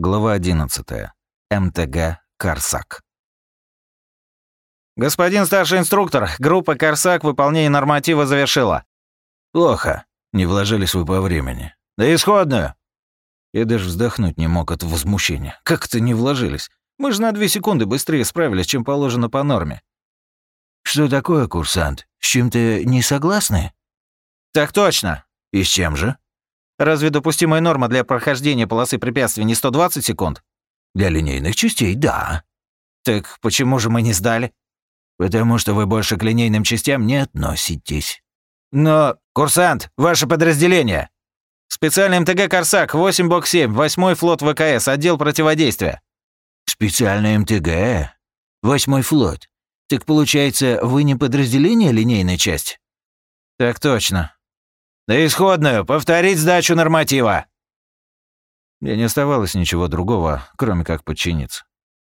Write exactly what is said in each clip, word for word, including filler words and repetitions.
Глава одиннадцатая. МТГ «Корсак». «Господин старший инструктор, группа «Корсак» выполнение норматива завершила». «Плохо. Не вложились вы по времени». «Да исходную». Я даже вздохнуть не мог от возмущения. Как-то не вложились. Мы же на две секунды быстрее справились, чем положено по норме. «Что такое, курсант? С чем-то не согласны?» «Так точно». «И с чем же?» «Разве допустимая норма для прохождения полосы препятствий не сто двадцать секунд?» «Для линейных частей, да». «Так почему же мы не сдали?» «Потому что вы больше к линейным частям не относитесь». «Но, курсант, ваше подразделение!» «Специальный МТГ «Корсак», восемь бок семь, восьмой флот ВКС, отдел противодействия». «Специальный МТГ? Восьмой флот. Так получается, вы не подразделение линейной части?» «Так точно». «Да исходную, повторить сдачу норматива». Мне не оставалось ничего другого, кроме как подчиниться.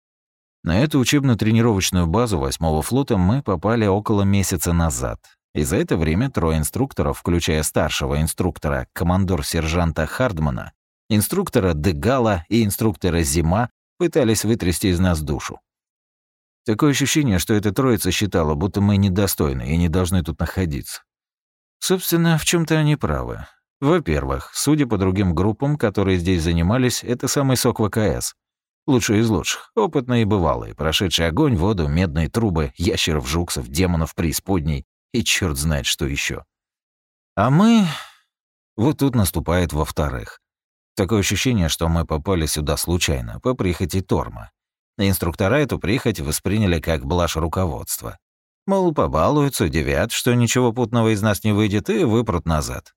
На эту учебно-тренировочную базу восьмого флота мы попали около месяца назад. И за это время трое инструкторов, включая старшего инструктора, командор-сержанта Хардмана, инструктора Дегала и инструктора Зима, пытались вытрясти из нас душу. Такое ощущение, что эта троица считала, будто мы недостойны и не должны тут находиться. Собственно, в чем то они правы. Во-первых, судя по другим группам, которые здесь занимались, это самый сок ВКС. Лучшие из лучших, опытные и бывалые, прошедшие огонь, воду, медные трубы, ящеров, жуксов, демонов преисподней и черт знает что еще. А мы... Вот тут наступает во-вторых. Такое ощущение, что мы попали сюда случайно, по прихоти Торма. Инструктора эту прихоть восприняли как блажь руководства. Мол, побалуются, удивят, что ничего путного из нас не выйдет, и выпрут назад.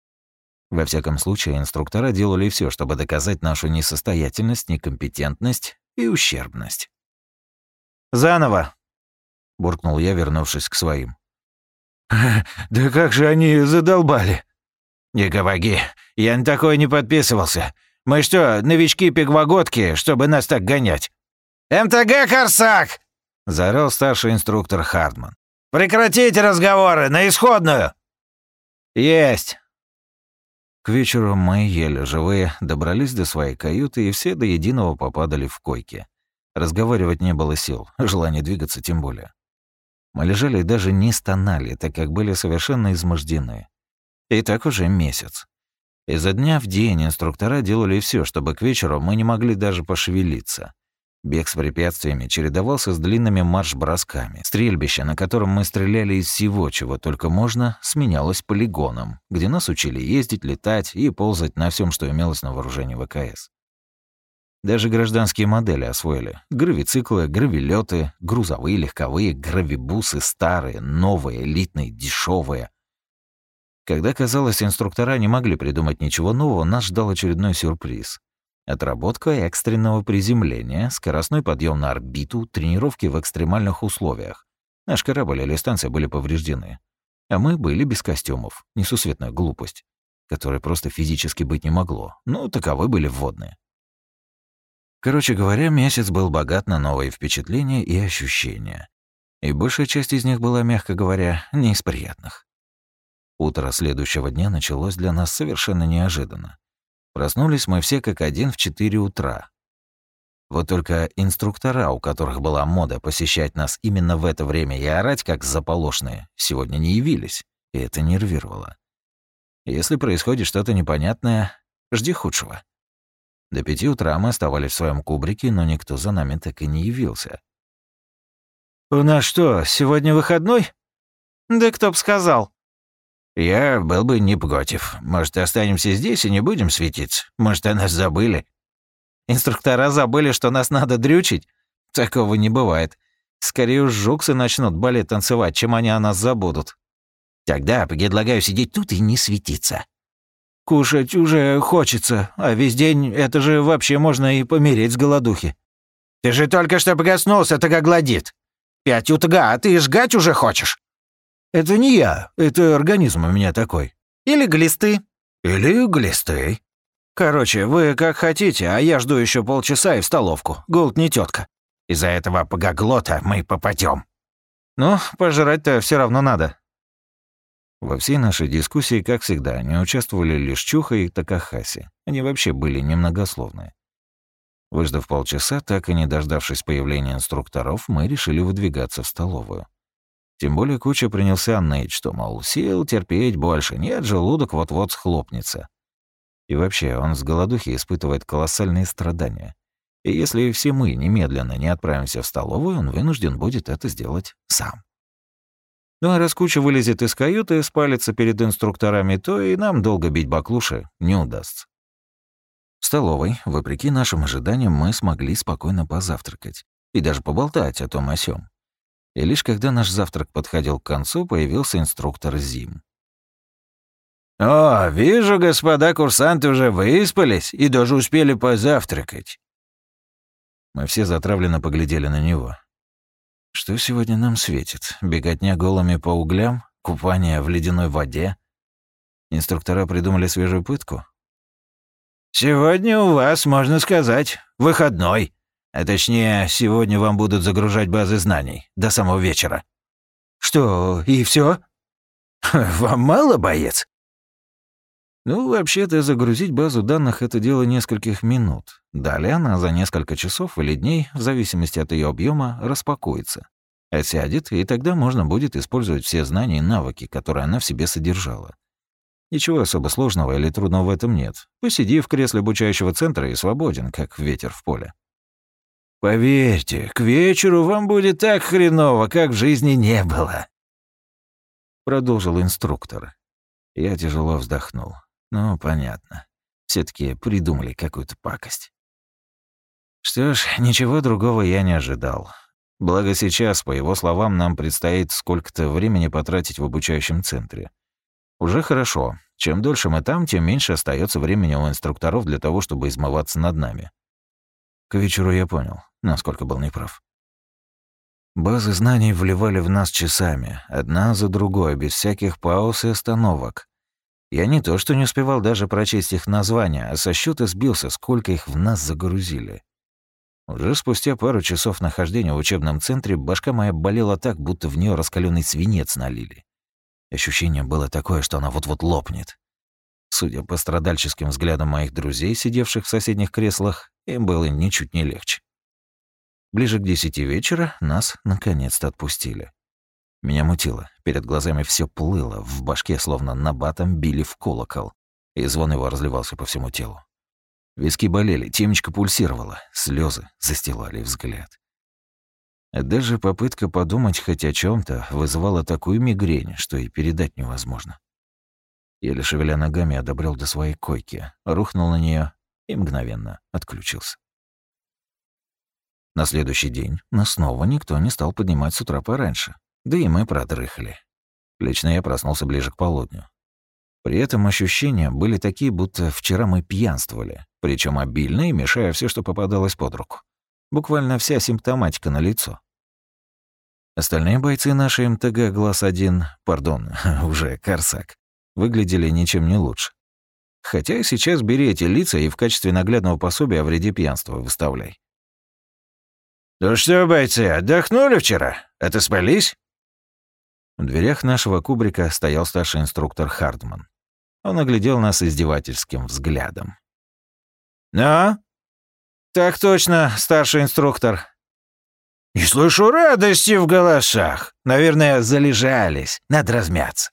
Во всяком случае, инструктора делали все, чтобы доказать нашу несостоятельность, некомпетентность и ущербность. «Заново», — буркнул я, вернувшись к своим. «Да как же они задолбали!» «Не говори, я на такое не подписывался. Мы что, новички-пигвогодки, чтобы нас так гонять?» «МТГ «Корсак»!» — заорал старший инструктор Хардман. «Прекратите разговоры! На исходную!» «Есть!» К вечеру мы, еле живые, добрались до своей каюты и все до единого попадали в койки. Разговаривать не было сил, желания двигаться тем более. Мы лежали и даже не стонали, так как были совершенно измождены. И так уже месяц. Изо дня в день инструктора делали все, чтобы к вечеру мы не могли даже пошевелиться. Бег с препятствиями чередовался с длинными марш-бросками. Стрельбище, на котором мы стреляли из всего, чего только можно, сменялось полигоном, где нас учили ездить, летать и ползать на всем, что имелось на вооружении ВКС. Даже гражданские модели освоили. Гравициклы, гравилеты, грузовые, легковые, гравибусы, старые, новые, элитные, дешевые. Когда, казалось, инструктора не могли придумать ничего нового, нас ждал очередной сюрприз. Отработка экстренного приземления, скоростной подъем на орбиту, тренировки в экстремальных условиях. Наш корабль или станция были повреждены. А мы были без костюмов. Несусветная глупость, которой просто физически быть не могло. Но таковы были вводные. Короче говоря, месяц был богат на новые впечатления и ощущения. И большая часть из них была, мягко говоря, не из приятных. Утро следующего дня началось для нас совершенно неожиданно. Проснулись мы все как один в четыре утра. Вот только инструктора, у которых была мода посещать нас именно в это время и орать как заполошные, сегодня не явились, и это нервировало. Если происходит что-то непонятное, жди худшего. До пяти утра мы оставались в своем кубрике, но никто за нами так и не явился. «У нас что, сегодня выходной?» «Да кто б сказал». «Я был бы не против. Может, останемся здесь и не будем светиться? Может, о нас забыли?» «Инструктора забыли, что нас надо дрючить? Такого не бывает. Скорее уж жуксы начнут балет танцевать, чем они о нас забудут». «Тогда предлагаю сидеть тут и не светиться». «Кушать уже хочется, а весь день это же вообще можно и помереть с голодухи». «Ты же только что проснулся, так огладит. Пять утра, а ты жгать уже хочешь?» «Это не я, это организм у меня такой». «Или глисты». «Или глисты». «Короче, вы как хотите, а я жду еще полчаса и в столовку. Голод не тетка. Из-за этого погоглота мы попадем. «Ну, пожрать-то все равно надо». Во всей нашей дискуссии, как всегда, не участвовали лишь Чуха и Такахаси. Они вообще были немногословны. Выждав полчаса, так и не дождавшись появления инструкторов, мы решили выдвигаться в столовую. Тем более Куча принялся ныть, что, мол, сил терпеть больше нет, желудок вот-вот схлопнется. И вообще, он с голодухи испытывает колоссальные страдания. И если все мы немедленно не отправимся в столовую, он вынужден будет это сделать сам. Ну а раз Куча вылезет из каюты и спалится перед инструкторами, то и нам долго бить баклуши не удастся. В столовой, вопреки нашим ожиданиям, мы смогли спокойно позавтракать и даже поболтать о том о сём. И лишь когда наш завтрак подходил к концу, появился инструктор Зим. «О, вижу, господа курсанты уже выспались и даже успели позавтракать». Мы все затравленно поглядели на него. Что сегодня нам светит? Беготня голыми по углям? Купание в ледяной воде? Инструктора придумали свежую пытку? «Сегодня у вас, можно сказать, выходной. А точнее, сегодня вам будут загружать базы знаний до самого вечера». «Что, и все? Вам мало, боец?» Ну, вообще-то, загрузить базу данных — это дело нескольких минут. Далее она за несколько часов или дней, в зависимости от ее объема, распакуется. Осядет, и тогда можно будет использовать все знания и навыки, которые она в себе содержала. Ничего особо сложного или трудного в этом нет. Посиди в кресле обучающего центра и свободен, как ветер в поле. «Поверьте, к вечеру вам будет так хреново, как в жизни не было», — продолжил инструктор. Я тяжело вздохнул. Ну, понятно. все таки придумали какую-то пакость. Что ж, ничего другого я не ожидал. Благо сейчас, по его словам, нам предстоит сколько-то времени потратить в обучающем центре. Уже хорошо. Чем дольше мы там, тем меньше остается времени у инструкторов для того, чтобы измываться над нами. К вечеру я понял, насколько был неправ. Базы знаний вливали в нас часами, одна за другой, без всяких пауз и остановок. Я не то что не успевал даже прочесть их названия, а со счета сбился, сколько их в нас загрузили. Уже спустя пару часов нахождения в учебном центре башка моя болела так, будто в нее раскаленный свинец налили. Ощущение было такое, что она вот-вот лопнет. Судя по страдальческим взглядам моих друзей, сидевших в соседних креслах, им было ничуть не легче. Ближе к десяти вечера нас наконец-то отпустили. Меня мутило, перед глазами все плыло, в башке словно набатом били в колокол, и звон его разливался по всему телу. Виски болели, темечко пульсировало, слезы застилали взгляд. Даже попытка подумать хоть о чем то вызывала такую мигрень, что и передать невозможно. Еле шевеля ногами одобрел до своей койки, рухнул на нее и мгновенно отключился. На следующий день нас снова никто не стал поднимать с утра пораньше, да и мы продрыхли. Лично я проснулся ближе к полудню. При этом ощущения были такие, будто вчера мы пьянствовали, причем обильно и мешая все, что попадалось под руку. Буквально вся симптоматика налицо. Остальные бойцы нашей МТГ «Глаз один», пардон, уже «Корсак», выглядели ничем не лучше. Хотя сейчас бери эти лица и в качестве наглядного пособия о вреде пьянства выставляй. «Ну что, бойцы, отдохнули вчера? Отоспались?» В дверях нашего кубрика стоял старший инструктор Хардман. Он оглядел нас издевательским взглядом. «Ну?» «Так точно, старший инструктор». «Не слышу радости в голосах. Наверное, залежались, надо размяться».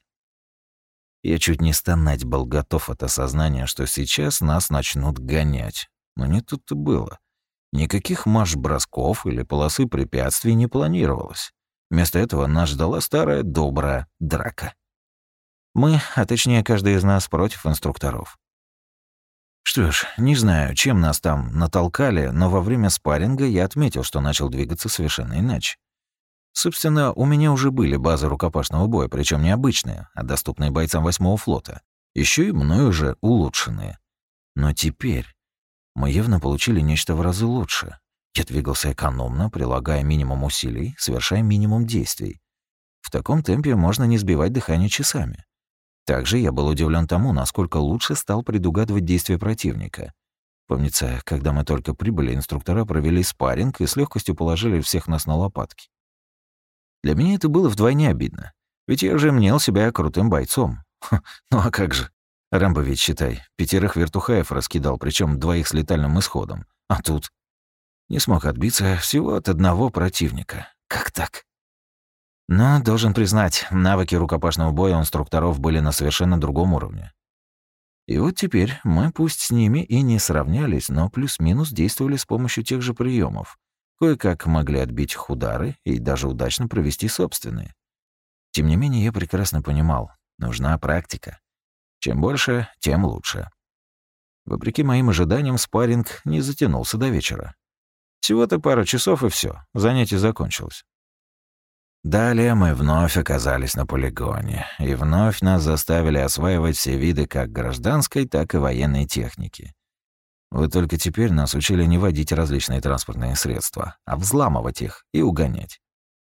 Я чуть не стонать был готов от осознания, что сейчас нас начнут гонять. Но не тут-то было. Никаких марш-бросков или полосы препятствий не планировалось. Вместо этого нас ждала старая добрая драка. Мы, а точнее каждый из нас, против инструкторов. Что ж, не знаю, чем нас там натолкали, но во время спарринга я отметил, что начал двигаться совершенно иначе. Собственно, у меня уже были базы рукопашного боя, причем не обычные, а доступные бойцам восьмого флота. Еще и мною уже улучшенные. Но теперь мы явно получили нечто в разы лучше. Я двигался экономно, прилагая минимум усилий, совершая минимум действий. В таком темпе можно не сбивать дыхание часами. Также я был удивлен тому, насколько лучше стал предугадывать действия противника. Помнится, когда мы только прибыли, инструктора провели спарринг и с легкостью положили всех нас на лопатки. Для меня это было вдвойне обидно, ведь я уже мнел себя крутым бойцом. Ха, ну а как же? Рэмбо ведь, считай, пятерых вертухаев раскидал, причем двоих с летальным исходом. А тут Не смог отбиться всего от одного противника. Как так? Но, должен признать, навыки рукопашного боя у инструкторов были на совершенно другом уровне. И вот теперь мы пусть с ними и не сравнялись, но плюс-минус действовали с помощью тех же приемов. Кое-как могли отбить их удары и даже удачно провести собственные. Тем не менее, я прекрасно понимал, нужна практика. Чем больше, тем лучше. Вопреки моим ожиданиям, спарринг не затянулся до вечера. Всего-то пара часов и все, занятие закончилось. Далее мы вновь оказались на полигоне, и вновь нас заставили осваивать все виды как гражданской, так и военной техники. Вот только теперь нас учили не водить различные транспортные средства, а взламывать их и угонять.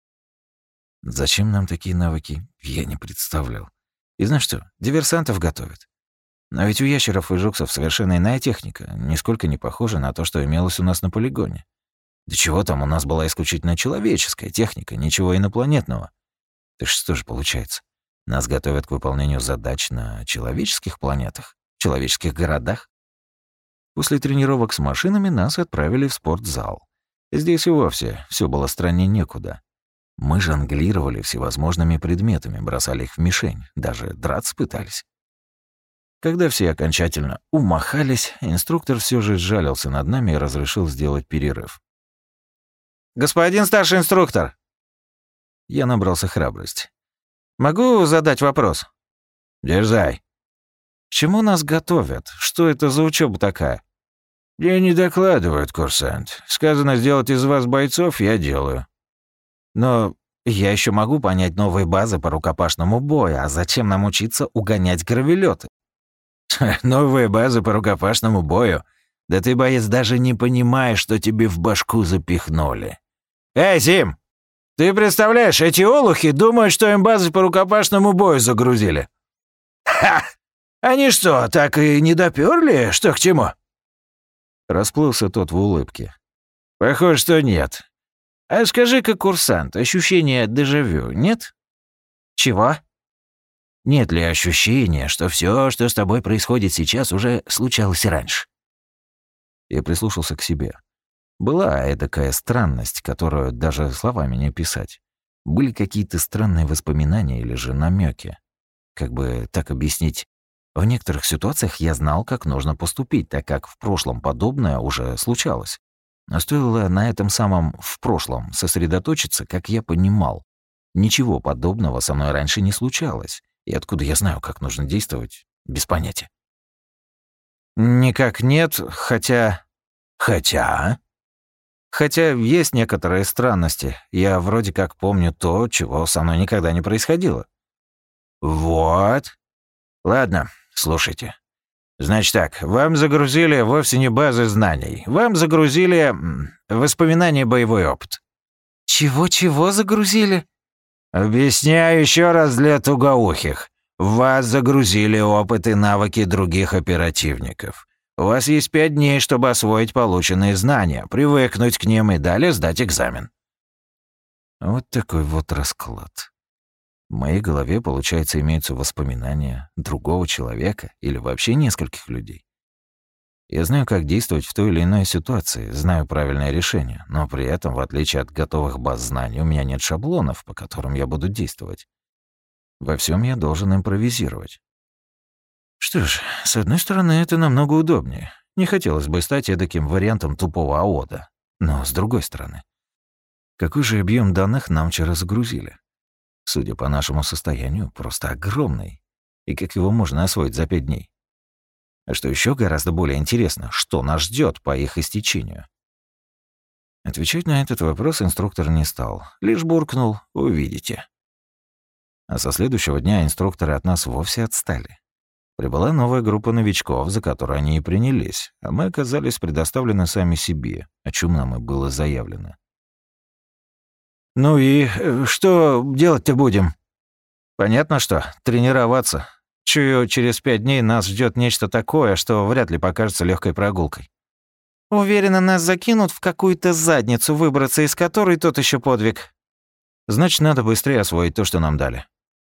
Зачем нам такие навыки, я не представлял. И знаешь что, диверсантов готовят. Но ведь у ящеров и жуксов совершенно иная техника, нисколько не похожа на то, что имелось у нас на полигоне. Да чего там, у нас была исключительно человеческая техника, ничего инопланетного. Так что же получается? Нас готовят к выполнению задач на человеческих планетах, человеческих городах? После тренировок с машинами нас отправили в спортзал. Здесь и вовсе все было страннее некуда. Мы жонглировали всевозможными предметами, бросали их в мишень, даже драться пытались. Когда все окончательно умахались, инструктор все же сжалился над нами и разрешил сделать перерыв. «Господин старший инструктор!» Я набрался храбрости. «Могу задать вопрос?» «Дерзай». «К чему нас готовят? Что это за учеба такая?» «Мне не докладывают, курсант. Сказано сделать из вас бойцов, я делаю». «Но я еще могу понять новые базы по рукопашному бою, а зачем нам учиться угонять гравелеты?» «Новые базы по рукопашному бою? Да ты, боец, даже не понимаешь, что тебе в башку запихнули». «Эй, Зим! Ты представляешь, эти олухи думают, что им базы по рукопашному бою загрузили». «Ха! Они что, так и не допёрли, что к чему?» Расплылся тот в улыбке. «Похоже, что нет. А скажи-ка, курсант, ощущение дежавю нет?» «Чего?» «Нет ли ощущения, что все, что с тобой происходит сейчас, уже случалось и раньше?» Я прислушался к себе. Была эдакая странность, которую даже словами не описать. Были какие-то странные воспоминания или же намеки. Как бы так объяснить? В некоторых ситуациях я знал, как нужно поступить, так как в прошлом подобное уже случалось. Но стоило на этом самом «в прошлом» сосредоточиться, как я понимал. Ничего подобного со мной раньше не случалось. И откуда я знаю, как нужно действовать? Без понятия. «Никак нет, хотя...» «Хотя...» «Хотя есть некоторые странности. Я вроде как помню то, чего со мной никогда не происходило». «Вот. Ладно, слушайте. Значит так, вам загрузили вовсе не базы знаний. Вам загрузили воспоминания, боевой опыт». «Чего-чего загрузили?» «Объясняю еще раз для тугоухих. В вас загрузили опыт и навыки других оперативников. У вас есть пять дней, чтобы освоить полученные знания, привыкнуть к ним и далее сдать экзамен». Вот такой вот расклад. В моей голове, получается, имеются воспоминания другого человека или вообще нескольких людей. Я знаю, как действовать в той или иной ситуации, знаю правильное решение, но при этом, в отличие от готовых баз знаний, у меня нет шаблонов, по которым я буду действовать. Во всем я должен импровизировать. Что ж, с одной стороны, это намного удобнее. Не хотелось бы стать эдаким вариантом тупого АОДа. Но с другой стороны, какой же объем данных нам вчера загрузили? Судя по нашему состоянию, просто огромный. И как его можно освоить за пять дней? А что еще гораздо более интересно, что нас ждет по их истечению? Отвечать на этот вопрос инструктор не стал, лишь буркнул «увидите». А со следующего дня инструкторы от нас вовсе отстали. Прибыла новая группа новичков, за которую они и принялись, а мы оказались предоставлены сами себе, о чем нам и было заявлено. «Ну и что делать-то будем?» «Понятно что, тренироваться. Чую, через пять дней нас ждет нечто такое, что вряд ли покажется легкой прогулкой». «Уверена, нас закинут в какую-то задницу, выбраться из которой тот еще подвиг». «Значит, надо быстрее освоить то, что нам дали».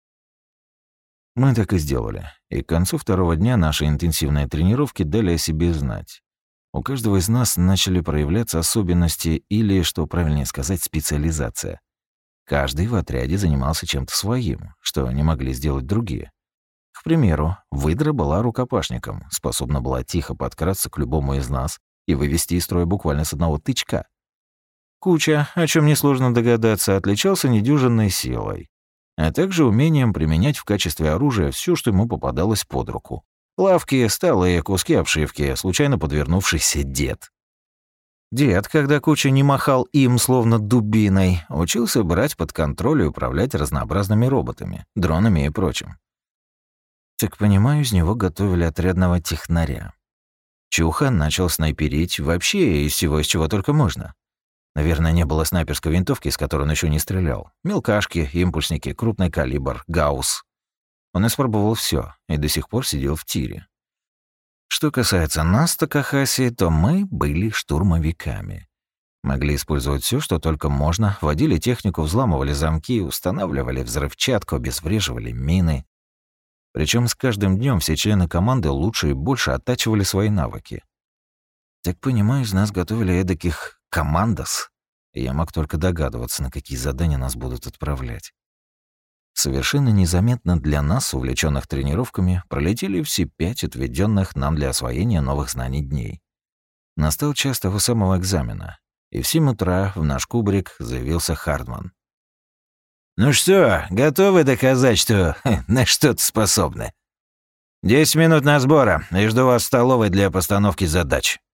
Мы так и сделали, и к концу второго дня наши интенсивные тренировки дали о себе знать. У каждого из нас начали проявляться особенности или, что правильнее сказать, специализация. Каждый в отряде занимался чем-то своим, что не могли сделать другие. К примеру, выдра была рукопашником, способна была тихо подкрасться к любому из нас и вывести из строя буквально с одного тычка. Куча, о чем несложно догадаться, отличался недюжинной силой, а также умением применять в качестве оружия все, что ему попадалось под руку. Лавки, столы, куски обшивки, случайно подвернувшийся дед. Дед, когда Куча не махал им словно дубиной, учился брать под контроль и управлять разнообразными роботами, дронами и прочим. Так понимаю, из него готовили отрядного технаря. Чуха начал снайперить вообще из всего, из чего только можно. Наверное, не было снайперской винтовки, с которой он еще не стрелял. Мелкашки, импульсники, крупный калибр, гаусс. Он испробовал все и до сих пор сидел в тире. Что касается нас, Такахаси, то мы были штурмовиками. Могли использовать все, что только можно, водили технику, взламывали замки, устанавливали взрывчатку, обезвреживали мины. Причем с каждым днем все члены команды лучше и больше оттачивали свои навыки. Так понимаю, из нас готовили эдаких командос, и я мог только догадываться, на какие задания нас будут отправлять. Совершенно незаметно для нас, увлеченных тренировками, пролетели все пять отведенных нам для освоения новых знаний дней. Настал час того самого экзамена, и в семь утра в наш кубрик заявился Хардман. «Ну что, готовы доказать, что на что-то способны? Десять минут на сбора, и жду вас в столовой для постановки задач».